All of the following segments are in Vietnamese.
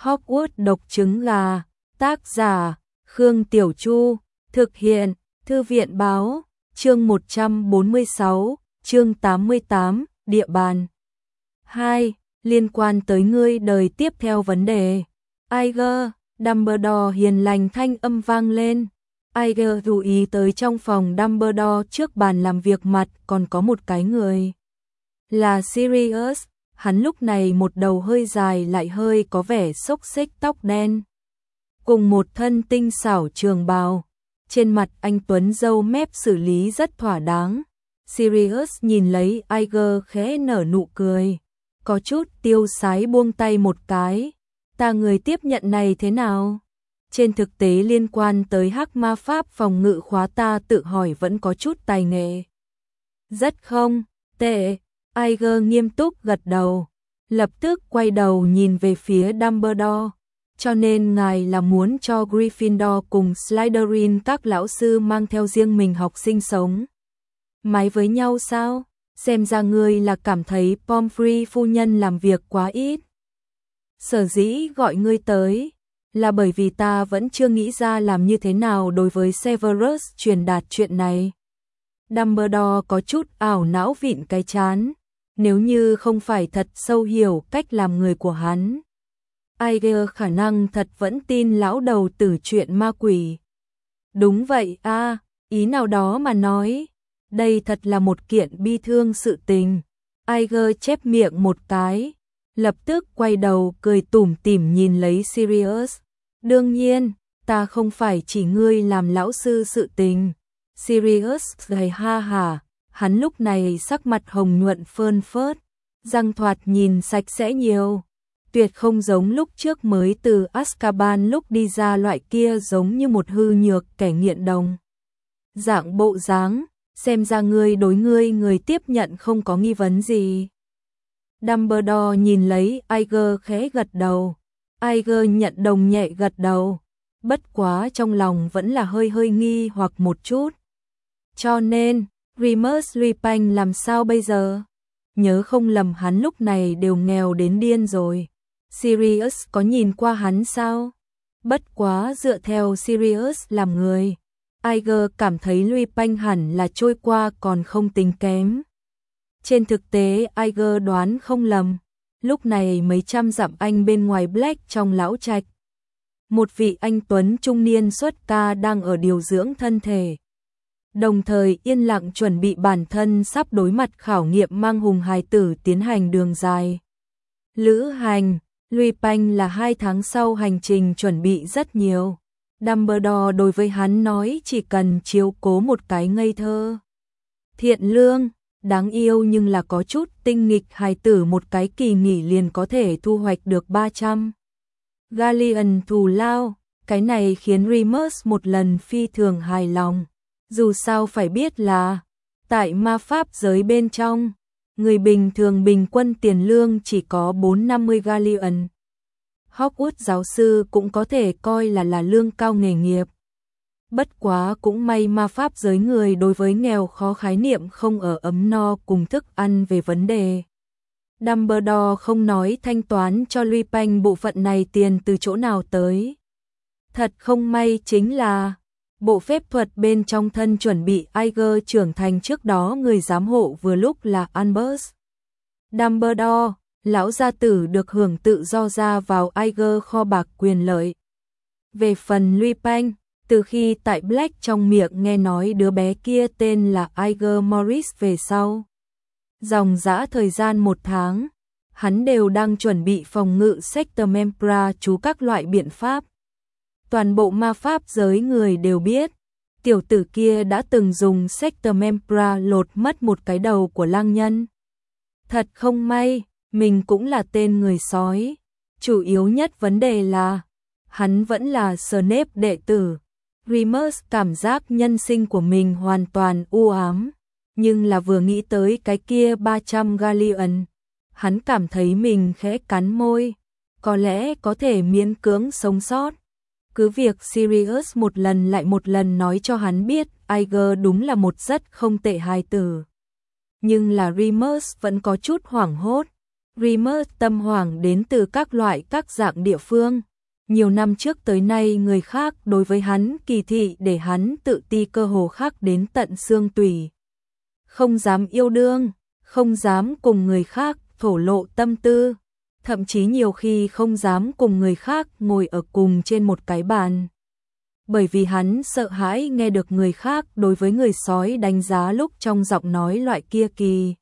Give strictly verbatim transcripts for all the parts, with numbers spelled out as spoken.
Hogwarts độc trứng gà, tác giả, Khương Tiểu Chu, thực hiện, Thư viện báo, chương một trăm bốn mươi sáu, chương tám mươi tám, địa bàn. hai. Liên quan tới ngươi đời tiếp theo vấn đề. Iger, Dumbledore hiền lành thanh âm vang lên. Iger chú ý tới trong phòng Dumbledore trước bàn làm việc mặt còn có một cái người. Là Sirius, hắn lúc này một đầu hơi dài lại hơi có vẻ xốc xếch tóc đen. Cùng một thân tinh xảo trường bào. Trên mặt anh tuấn râu mép xử lý rất thỏa đáng. Sirius nhìn lấy Iger khẽ nở nụ cười. Có chút tiêu sái buông tay một cái. Ta người tiếp nhận này thế nào? Trên thực tế liên quan tới hắc ma pháp phòng ngự khóa ta tự hỏi vẫn có chút tài nghệ. Rất không, tệ. Iger nghiêm túc gật đầu. Lập tức quay đầu nhìn về phía Dumbledore. Cho nên ngài là muốn cho Gryffindor cùng Slytherin các lão sư mang theo riêng mình học sinh sống mái với nhau sao? Xem ra ngươi là cảm thấy Pomfrey phu nhân làm việc quá ít. Sở dĩ gọi ngươi tới là bởi vì ta vẫn chưa nghĩ ra làm như thế nào đối với Severus truyền đạt chuyện này. Dumbledore có chút ảo não vịn cái chán. Nếu như không phải thật sâu hiểu cách làm người của hắn, Iger khả năng thật vẫn tin lão đầu tử chuyện ma quỷ. Đúng vậy a, à, ý nào đó mà nói, đây thật là một kiện bi thương sự tình. Iger chép miệng một cái, lập tức quay đầu cười tủm tỉm nhìn lấy Sirius. Đương nhiên, ta không phải chỉ ngươi làm lão sư sự tình. Sirius gầy ha hả, hắn lúc này sắc mặt hồng nhuận phơn phớt, răng thoạt nhìn sạch sẽ nhiều. Tuyệt không giống lúc trước mới từ Azkaban lúc đi ra loại kia giống như một hư nhược kẻ nghiện đồng. Dạng bộ dáng, xem ra ngươi đối ngươi người tiếp nhận không có nghi vấn gì. Dumbledore nhìn lấy Iger khẽ gật đầu. Iger nhận đồng nhẹ gật đầu. Bất quá trong lòng vẫn là hơi hơi nghi hoặc một chút. Cho nên, Remus Lupin làm sao bây giờ? Nhớ không lầm hắn lúc này đều nghèo đến điên rồi. Sirius có nhìn qua hắn sao? Bất quá dựa theo Sirius làm người, Iger cảm thấy Lupin hẳn là trôi qua còn không tính kém. Trên thực tế Iger đoán không lầm, lúc này mấy trăm dặm anh bên ngoài Black trong lão trạch. Một vị anh tuấn trung niên xuất ca đang ở điều dưỡng thân thể. Đồng thời yên lặng chuẩn bị bản thân sắp đối mặt khảo nghiệm mang hùng hài tử tiến hành đường dài. Lữ hành, Lupin là hai tháng sau hành trình chuẩn bị rất nhiều. Dumbledore đối với hắn nói chỉ cần chiếu cố một cái ngây thơ, thiện lương, đáng yêu nhưng là có chút tinh nghịch hài tử một cái kỳ nghỉ liền có thể thu hoạch được ba trăm galleon thù lao. Cái này khiến Remus một lần phi thường hài lòng. Dù sao phải biết là, tại ma pháp giới bên trong, người bình thường bình quân tiền lương chỉ có bốn trăm năm mươi galleon. Hogwarts giáo sư cũng có thể coi là là lương cao nghề nghiệp. Bất quá cũng may ma pháp giới người đối với nghèo khó khái niệm không ở ấm no cùng thức ăn về vấn đề. Dumbledore không nói thanh toán cho Lupin bộ phận này tiền từ chỗ nào tới. Thật không may chính là bộ phép thuật bên trong thân chuẩn bị Iger trưởng thành trước đó người giám hộ vừa lúc là Albus Dumbledore, lão gia tử được hưởng tự do ra vào Iger kho bạc quyền lợi. Về phần Lupin, từ khi tại Black trong miệng nghe nói đứa bé kia tên là Iger Morris về sau. Dòng dã thời gian một tháng, hắn đều đang chuẩn bị phòng ngự Sector Membra chú các loại biện pháp. Toàn bộ ma pháp giới người đều biết, tiểu tử kia đã từng dùng Sector Membra lột mất một cái đầu của lang nhân. Thật không may, mình cũng là tên người sói. Chủ yếu nhất vấn đề là, hắn vẫn là Snape đệ tử. Remus cảm giác nhân sinh của mình hoàn toàn u ám, nhưng là vừa nghĩ tới cái kia ba trăm galleon, hắn cảm thấy mình khẽ cắn môi, có lẽ có thể miễn cưỡng sống sót. Cứ việc Sirius một lần lại một lần nói cho hắn biết Iger đúng là một rất không tệ hài tử. Nhưng là Remus vẫn có chút hoảng hốt. Remus tâm hoảng đến từ các loại các dạng địa phương. Nhiều năm trước tới nay người khác đối với hắn kỳ thị để hắn tự ti cơ hồ khác đến tận xương tủy. Không dám yêu đương, không dám cùng người khác thổ lộ tâm tư, thậm chí nhiều khi không dám cùng người khác ngồi ở cùng trên một cái bàn. Bởi vì hắn sợ hãi nghe được người khác đối với người sói đánh giá lúc trong giọng nói loại kia kỳ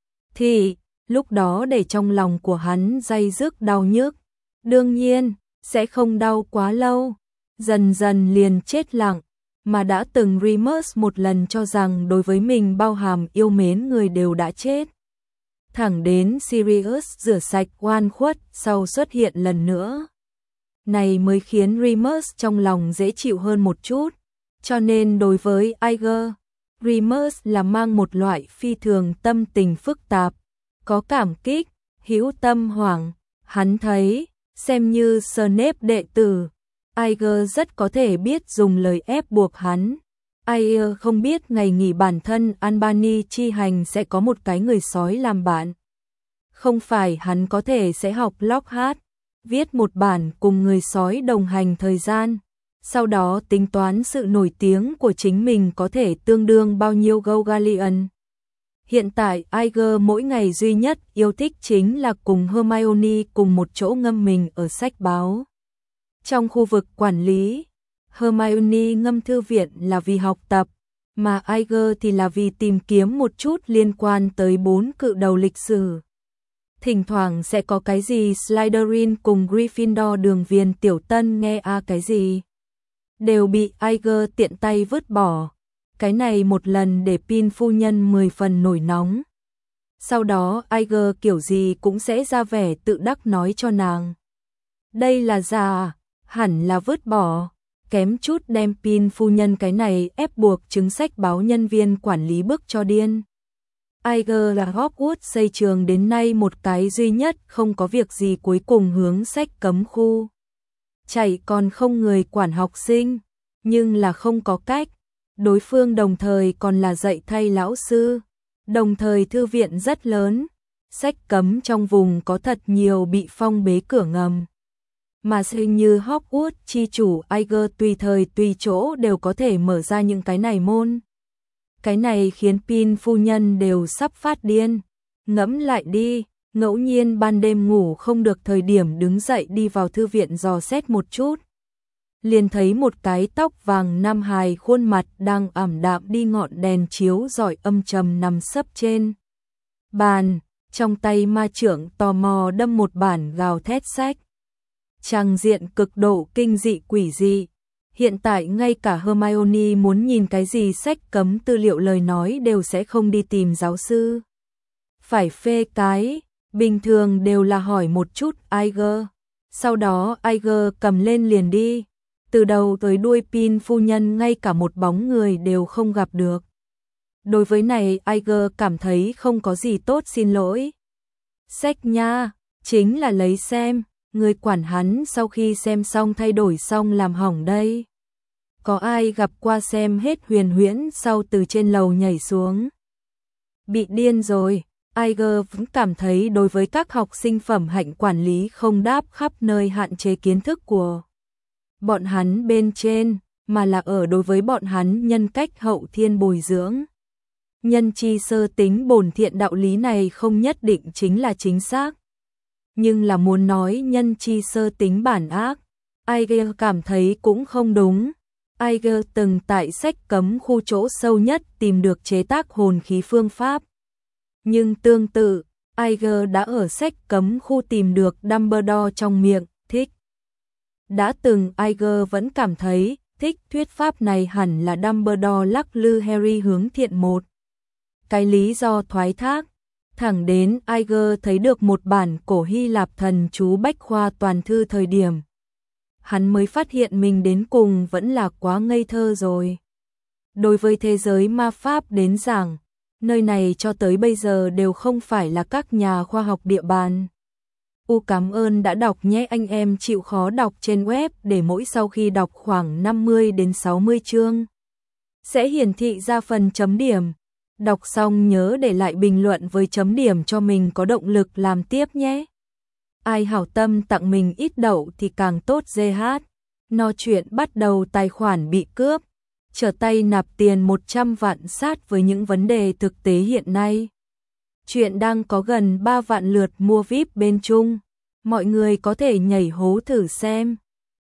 thị, lúc đó để trong lòng của hắn day dứt đau nhức. Đương nhiên, sẽ không đau quá lâu, dần dần liền chết lặng, mà đã từng Remus một lần cho rằng đối với mình bao hàm yêu mến người đều đã chết. Thẳng đến Sirius rửa sạch oan khuất sau xuất hiện lần nữa. Này mới khiến Remus trong lòng dễ chịu hơn một chút, cho nên đối với Iger, Remus là mang một loại phi thường tâm tình phức tạp, có cảm kích, hữu tâm hoảng, hắn thấy, xem như Snape đệ tử, Iger rất có thể biết dùng lời ép buộc hắn. Iger không biết ngày nghỉ bản thân Albany chi hành sẽ có một cái người sói làm bạn. Không phải hắn có thể sẽ học Lockhart, viết một bản cùng người sói đồng hành thời gian, sau đó tính toán sự nổi tiếng của chính mình có thể tương đương bao nhiêu Gaugallion. Hiện tại Iger mỗi ngày duy nhất yêu thích chính là cùng Hermione cùng một chỗ ngâm mình ở sách báo. Trong khu vực quản lý, Hermione ngâm thư viện là vì học tập, mà Iger thì là vì tìm kiếm một chút liên quan tới bốn cự đầu lịch sử. Thỉnh thoảng sẽ có cái gì Slytherin cùng Gryffindor đường viền tiểu tân nghe a à cái gì. Đều bị Iger tiện tay vứt bỏ. Cái này một lần để Pin phu nhân mười phần nổi nóng. Sau đó Iger kiểu gì cũng sẽ ra vẻ tự đắc nói cho nàng. Đây là già, hẳn là vứt bỏ. Kém chút đem Pin phu nhân cái này ép buộc chứng sách báo nhân viên quản lý bức cho điên. Iger là Hogwarts xây trường đến nay một cái duy nhất không có việc gì cuối cùng hướng sách cấm khu. Chạy còn không người quản học sinh, nhưng là không có cách. Đối phương đồng thời còn là dạy thay lão sư, đồng thời thư viện rất lớn, sách cấm trong vùng có thật nhiều bị phong bế cửa ngầm. Mà hình như Hogwarts chi chủ Iger tùy thời tùy chỗ đều có thể mở ra những cái này môn. Cái này khiến Pin phu nhân đều sắp phát điên. Ngẫm lại đi, ngẫu nhiên ban đêm ngủ không được thời điểm đứng dậy đi vào thư viện dò xét một chút. Liền thấy một cái tóc vàng nam hài khuôn mặt đang ảm đạm đi ngọn đèn chiếu rọi âm trầm nằm sấp trên bàn, trong tay ma trưởng tò mò đâm một bản gào thét sách. Tràng diện cực độ kinh dị quỷ dị. Hiện tại ngay cả Hermione muốn nhìn cái gì sách cấm tư liệu lời nói đều sẽ không đi tìm giáo sư. Phải phê cái, bình thường đều là hỏi một chút Iger. Sau đó Iger cầm lên liền đi. Từ đầu tới đuôi Pin phu nhân ngay cả một bóng người đều không gặp được. Đối với này Iger cảm thấy không có gì tốt xin lỗi. Sách nha, chính là lấy xem. Người quản hắn sau khi xem xong thay đổi xong làm hỏng đây. Có ai gặp qua xem hết huyền huyễn sau từ trên lầu nhảy xuống? Bị điên rồi, Iger vẫn cảm thấy đối với các học sinh phẩm hạnh quản lý không đáp khắp nơi hạn chế kiến thức của bọn hắn bên trên, mà là ở đối với bọn hắn nhân cách hậu thiên bồi dưỡng. Nhân chi sơ tính bổn thiện đạo lý này không nhất định chính là chính xác. Nhưng là muốn nói nhân chi sơ tính bản ác, Iger cảm thấy cũng không đúng. Iger từng tại sách cấm khu chỗ sâu nhất tìm được chế tác hồn khí phương pháp. Nhưng tương tự, Iger đã ở sách cấm khu tìm được Dumbledore trong miệng, thích. Đã từng Iger vẫn cảm thấy, thích thuyết pháp này hẳn là Dumbledore lắc lư Harry hướng thiện một. Cái lý do thoái thác. Thẳng đến Iger thấy được một bản cổ Hy Lạp thần chú bách khoa toàn thư thời điểm. Hắn mới phát hiện mình đến cùng vẫn là quá ngây thơ rồi. Đối với thế giới ma pháp đến giảng, nơi này cho tới bây giờ đều không phải là các nhà khoa học địa bàn. U cảm ơn đã đọc nhé anh em chịu khó đọc trên web để mỗi sau khi đọc khoảng năm mươi đến sáu mươi chương. Sẽ hiển thị ra phần chấm điểm. Đọc xong nhớ để lại bình luận với chấm điểm cho mình có động lực làm tiếp nhé. Ai hảo tâm tặng mình ít đậu thì càng tốt giê hát. No chuyện bắt đầu tài khoản bị cướp, trở tay nạp tiền một trăm vạn sát với những vấn đề thực tế hiện nay. Chuyện đang có gần ba vạn lượt mua víp bên Trung. Mọi người có thể nhảy hố thử xem.